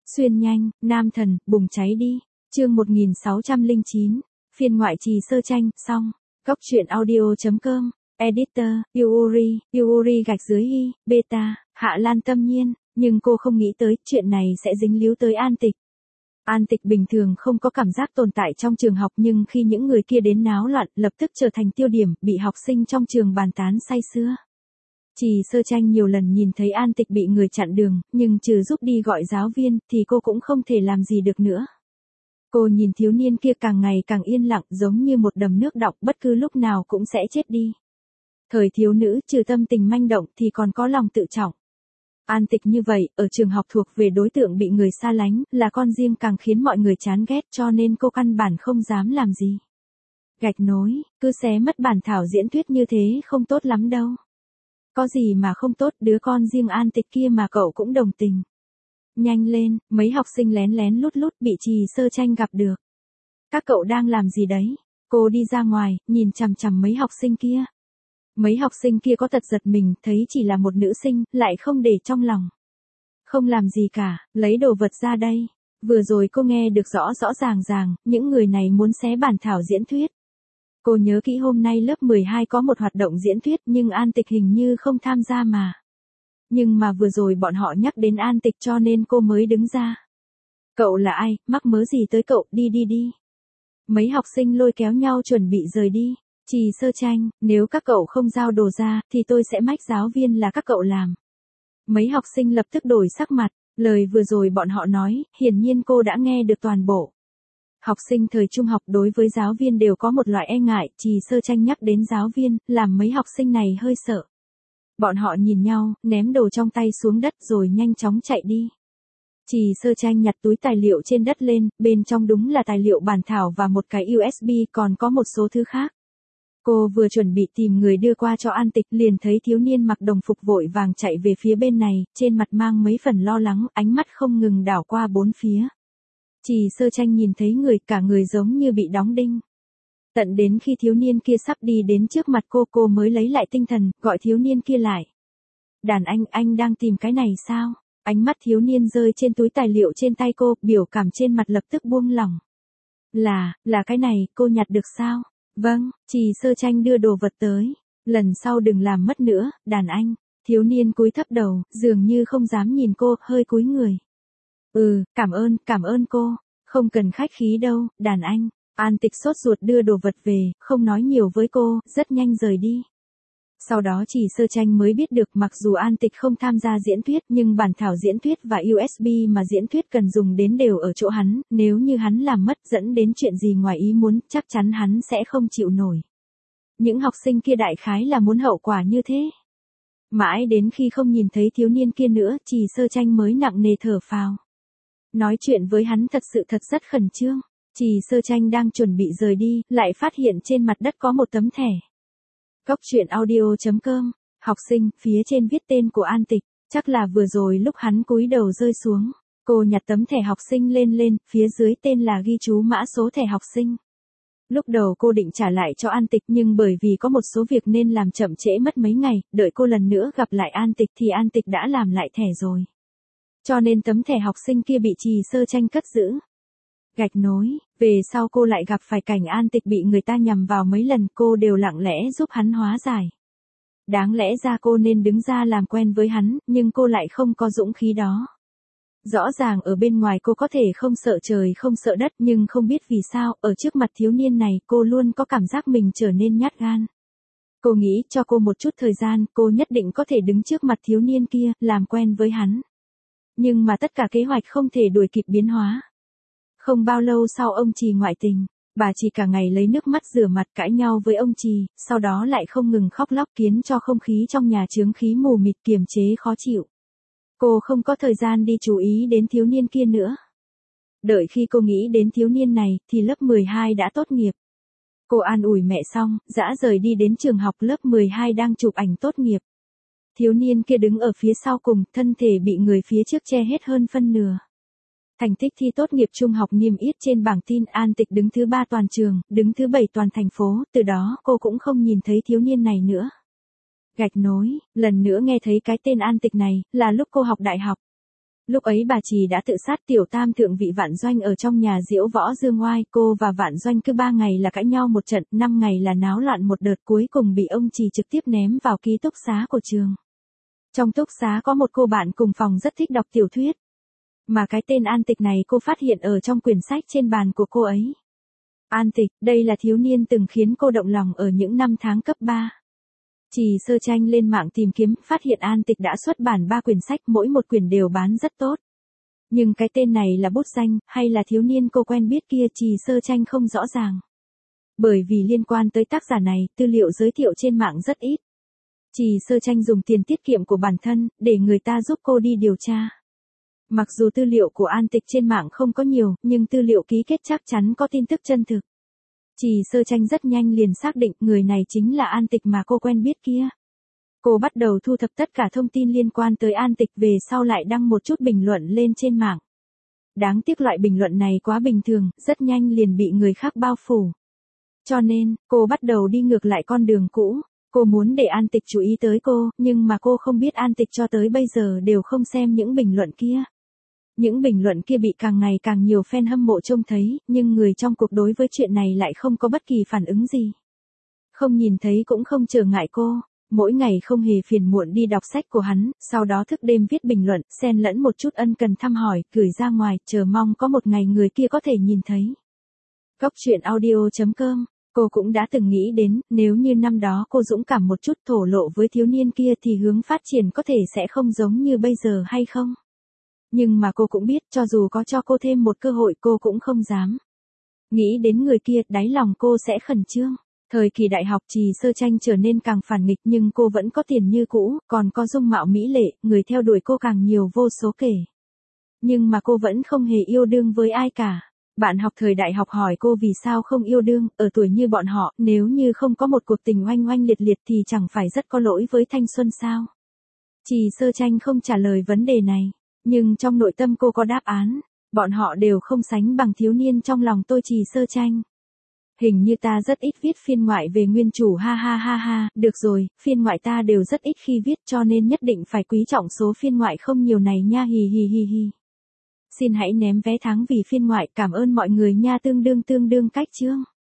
Xuyên nhanh, nam thần, bùng cháy đi. Chương 1609, phiên ngoại trì sơ tranh, xong. Góc truyện audio.com, editor, Yuri gạch dưới y, beta, Hạ Lan Tâm Nhiên, nhưng cô không nghĩ tới chuyện này sẽ dính líu tới An Tịch. An Tịch bình thường không có cảm giác tồn tại trong trường học, nhưng khi những người kia đến náo loạn, lập tức trở thành tiêu điểm, bị học sinh trong trường bàn tán say sưa. Trì sơ tranh nhiều lần nhìn thấy An Tịch bị người chặn đường, nhưng trừ giúp đi gọi giáo viên, thì cô cũng không thể làm gì được nữa. Cô nhìn thiếu niên kia càng ngày càng yên lặng, giống như một đầm nước đọng, bất cứ lúc nào cũng sẽ chết đi. Thời thiếu nữ trừ tâm tình manh động thì còn có lòng tự trọng. An Tịch như vậy, ở trường học thuộc về đối tượng bị người xa lánh, là con riêng càng khiến mọi người chán ghét, cho nên cô căn bản không dám làm gì. Gạch nối, cứ xé mất bản thảo diễn thuyết như thế không tốt lắm đâu. Có gì mà không tốt, đứa con riêng An Tịch kia mà cậu cũng đồng tình. Nhanh lên, mấy học sinh lén lén lút lút bị trì sơ tranh gặp được. Các cậu đang làm gì đấy? Cô đi ra ngoài, nhìn chằm chằm mấy học sinh kia. Mấy học sinh kia có tật giật mình, thấy chỉ là một nữ sinh, lại không để trong lòng. Không làm gì cả, lấy đồ vật ra đây. Vừa rồi cô nghe được rõ ràng, những người này muốn xé bản thảo diễn thuyết. Cô nhớ kỹ hôm nay lớp 12 có một hoạt động diễn thuyết nhưng An Tịch hình như không tham gia mà. Nhưng mà vừa rồi bọn họ nhắc đến An Tịch cho nên cô mới đứng ra. Cậu là ai, mắc mớ gì tới cậu, đi. Mấy học sinh lôi kéo nhau chuẩn bị rời đi. Trì sơ tranh, nếu các cậu không giao đồ ra, thì tôi sẽ mách giáo viên là các cậu làm. Mấy học sinh lập tức đổi sắc mặt, lời vừa rồi bọn họ nói, hiển nhiên cô đã nghe được toàn bộ. Học sinh thời trung học đối với giáo viên đều có một loại e ngại, trì sơ tranh nhắc đến giáo viên, làm mấy học sinh này hơi sợ. Bọn họ nhìn nhau, ném đồ trong tay xuống đất rồi nhanh chóng chạy đi. Trì sơ tranh nhặt túi tài liệu trên đất lên, bên trong đúng là tài liệu bản thảo và một cái USB, còn có một số thứ khác. Cô vừa chuẩn bị tìm người đưa qua cho An Tịch, liền thấy thiếu niên mặc đồng phục vội vàng chạy về phía bên này, trên mặt mang mấy phần lo lắng, ánh mắt không ngừng đảo qua bốn phía. Trì sơ tranh nhìn thấy người, cả người giống như bị đóng đinh. Tận đến khi thiếu niên kia sắp đi đến trước mặt cô mới lấy lại tinh thần, gọi thiếu niên kia lại. Đàn anh đang tìm cái này sao? Ánh mắt thiếu niên rơi trên túi tài liệu trên tay cô, biểu cảm trên mặt lập tức buông lỏng. Là cái này, cô nhặt được sao? Vâng, trì sơ tranh đưa đồ vật tới. Lần sau đừng làm mất nữa, đàn anh. Thiếu niên cúi thấp đầu, dường như không dám nhìn cô, hơi cúi người. Cảm ơn cô. Không cần khách khí đâu, đàn anh. An Tịch sốt ruột đưa đồ vật về, không nói nhiều với cô, rất nhanh rời đi. Sau đó trì sơ tranh mới biết được mặc dù An Tịch không tham gia diễn thuyết nhưng bản thảo diễn thuyết và USB mà diễn thuyết cần dùng đến đều ở chỗ hắn, nếu như hắn làm mất dẫn đến chuyện gì ngoài ý muốn, chắc chắn hắn sẽ không chịu nổi. Những học sinh kia đại khái là muốn hậu quả như thế. Mãi đến khi không nhìn thấy thiếu niên kia nữa, trì sơ tranh mới nặng nề thở phào. Nói chuyện với hắn thật sự rất khẩn trương. Trì sơ tranh đang chuẩn bị rời đi, lại phát hiện trên mặt đất có một tấm thẻ. Góc truyện audio.com, học sinh, phía trên viết tên của An Tịch, chắc là vừa rồi lúc hắn cúi đầu rơi xuống. Cô nhặt tấm thẻ học sinh lên, phía dưới tên là ghi chú mã số thẻ học sinh. Lúc đầu cô định trả lại cho An Tịch nhưng bởi vì có một số việc nên làm chậm trễ mất mấy ngày, đợi cô lần nữa gặp lại An Tịch thì An Tịch đã làm lại thẻ rồi. Cho nên tấm thẻ học sinh kia bị trì sơ tranh cất giữ. Gạch nối, về sau cô lại gặp phải cảnh An Tịch bị người ta nhằm vào mấy lần, cô đều lặng lẽ giúp hắn hóa giải. Đáng lẽ ra cô nên đứng ra làm quen với hắn, nhưng cô lại không có dũng khí đó. Rõ ràng ở bên ngoài cô có thể không sợ trời không sợ đất, nhưng không biết vì sao, ở trước mặt thiếu niên này cô luôn có cảm giác mình trở nên nhát gan. Cô nghĩ cho cô một chút thời gian, cô nhất định có thể đứng trước mặt thiếu niên kia, làm quen với hắn. Nhưng mà tất cả kế hoạch không thể đuổi kịp biến hóa. Không bao lâu sau ông Trì ngoại tình, bà Trì cả ngày lấy nước mắt rửa mặt cãi nhau với ông Trì, sau đó lại không ngừng khóc lóc khiến cho không khí trong nhà chướng khí mù mịt kiềm chế khó chịu. Cô không có thời gian đi chú ý đến thiếu niên kia nữa. Đợi khi cô nghĩ đến thiếu niên này, thì lớp 12 đã tốt nghiệp. Cô an ủi mẹ xong, dã rời đi đến trường học lớp 12 đang chụp ảnh tốt nghiệp. Thiếu niên kia đứng ở phía sau cùng, thân thể bị người phía trước che hết hơn phân nửa. Thành tích thi tốt nghiệp trung học niêm yết trên bảng tin, An Tịch đứng thứ 3 toàn trường, đứng thứ 7 toàn thành phố, từ đó cô cũng không nhìn thấy thiếu niên này nữa. Gạch nối, lần nữa nghe thấy cái tên An Tịch này, là lúc cô học đại học. Lúc ấy bà Trì đã tự sát tiểu tam thượng vị Vạn Doanh ở trong nhà diễu võ dương oai, cô và Vạn Doanh cứ 3 ngày là cãi nhau một trận, 5 ngày là náo loạn một đợt, cuối cùng bị ông Trì trực tiếp ném vào ký túc xá của trường. Trong túc xá có một cô bạn cùng phòng rất thích đọc tiểu thuyết. Mà cái tên An Tịch này cô phát hiện ở trong quyển sách trên bàn của cô ấy. An Tịch, đây là thiếu niên từng khiến cô động lòng ở những năm tháng cấp 3. Trì Sơ Tranh lên mạng tìm kiếm, phát hiện An Tịch đã xuất bản 3 quyển sách, mỗi một quyển đều bán rất tốt. Nhưng cái tên này là bút danh, hay là thiếu niên cô quen biết kia, Trì Sơ Tranh không rõ ràng. Bởi vì liên quan tới tác giả này, tư liệu giới thiệu trên mạng rất ít. Trì Sơ Tranh dùng tiền tiết kiệm của bản thân, để người ta giúp cô đi điều tra. Mặc dù tư liệu của An Tịch trên mạng không có nhiều, nhưng tư liệu ký kết chắc chắn có tin tức chân thực. Trì Sơ Tranh rất nhanh liền xác định người này chính là An Tịch mà cô quen biết kia. Cô bắt đầu thu thập tất cả thông tin liên quan tới An Tịch, về sau lại đăng một chút bình luận lên trên mạng. Đáng tiếc loại bình luận này quá bình thường, rất nhanh liền bị người khác bao phủ. Cho nên, cô bắt đầu đi ngược lại con đường cũ. Cô muốn để An Tịch chú ý tới cô, nhưng mà cô không biết An Tịch cho tới bây giờ đều không xem những bình luận kia. Những bình luận kia bị càng ngày càng nhiều fan hâm mộ trông thấy, nhưng người trong cuộc đối với chuyện này lại không có bất kỳ phản ứng gì. Không nhìn thấy cũng không trở ngại cô, mỗi ngày không hề phiền muộn đi đọc sách của hắn, sau đó thức đêm viết bình luận, xen lẫn một chút ân cần thăm hỏi, gửi ra ngoài, chờ mong có một ngày người kia có thể nhìn thấy. Góc truyện audio.com. Cô cũng đã từng nghĩ đến, nếu như năm đó cô dũng cảm một chút thổ lộ với thiếu niên kia thì hướng phát triển có thể sẽ không giống như bây giờ hay không. Nhưng mà cô cũng biết, cho dù có cho cô thêm một cơ hội cô cũng không dám. Nghĩ đến người kia, đáy lòng cô sẽ khẩn trương. Thời kỳ đại học Trì Sơ Tranh trở nên càng phản nghịch, nhưng cô vẫn có tiền như cũ, còn có dung mạo mỹ lệ, người theo đuổi cô càng nhiều vô số kể. Nhưng mà cô vẫn không hề yêu đương với ai cả. Bạn học thời đại học hỏi cô vì sao không yêu đương, ở tuổi như bọn họ, nếu như không có một cuộc tình oanh oanh liệt liệt thì chẳng phải rất có lỗi với thanh xuân sao? Trì Sơ Tranh không trả lời vấn đề này, nhưng trong nội tâm cô có đáp án, bọn họ đều không sánh bằng thiếu niên trong lòng tôi. Trì Sơ Tranh. Hình như ta rất ít viết phiên ngoại về nguyên chủ, ha ha ha ha, được rồi, phiên ngoại ta đều rất ít khi viết cho nên nhất định phải quý trọng số phiên ngoại không nhiều này nha, hì hì hì hì. Xin hãy ném vé tháng vì phiên ngoại, cảm ơn mọi người nha, tương đương cách chương.